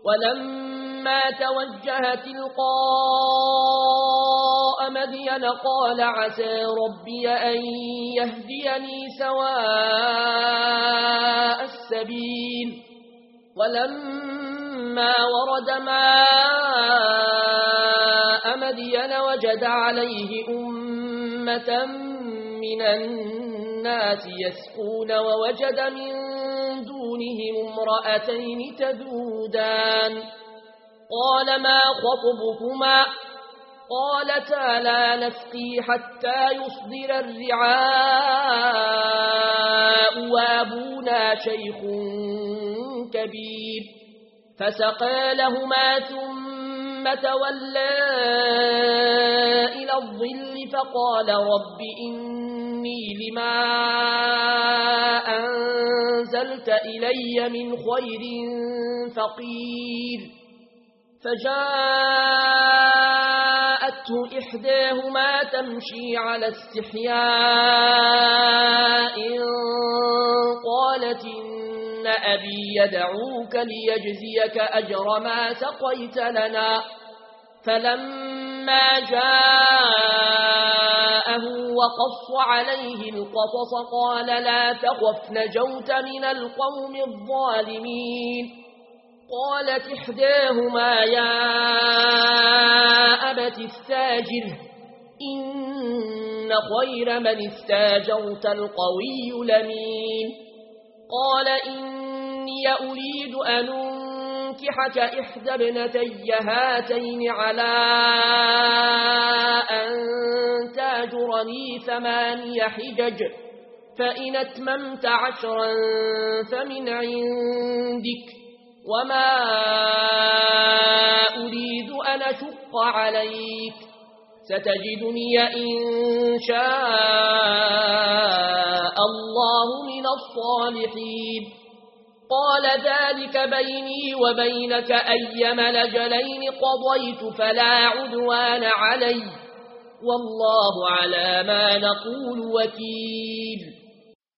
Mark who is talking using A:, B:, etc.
A: ولما توجه تلقاء مدين قال عسى ربي أن يهديني سواء السبيل ولما ورد ماء مدين وجد عليه أمة من الناس يسقون ووجد من دونهم امرأتين تذودان قال ما خطبكما قالتا لا نسقي حتى يصدر الرعاء وابونا شيخ كبير فسقى لهما ثم تولى إلى الظل فقال رب إني لما أنزلت إلي من خير فقير فجاءته إحداهما تمشي على استحياء قالت إن أبي يدعوك ليجزيك أجر ما سقيت لنا فلما جاءه وقص عليه القصص قال لا تخف نجوت من القوم الظالمين قالت إحداهما يا أبت استاجره إن خير من استاجرت القوي لمين قال إني أريد أن أنكحك إحدى ابنتي هاتين على أن تاجرني 8 حجج فإن أتممت 10 فمن عندك وما أريد أن أشق عليك ستجدني إن شاء الله من الصالحين قال ذلك بيني وبينك أيما الأجلين قضيت فلا عدوان علي والله على ما نقول وكيل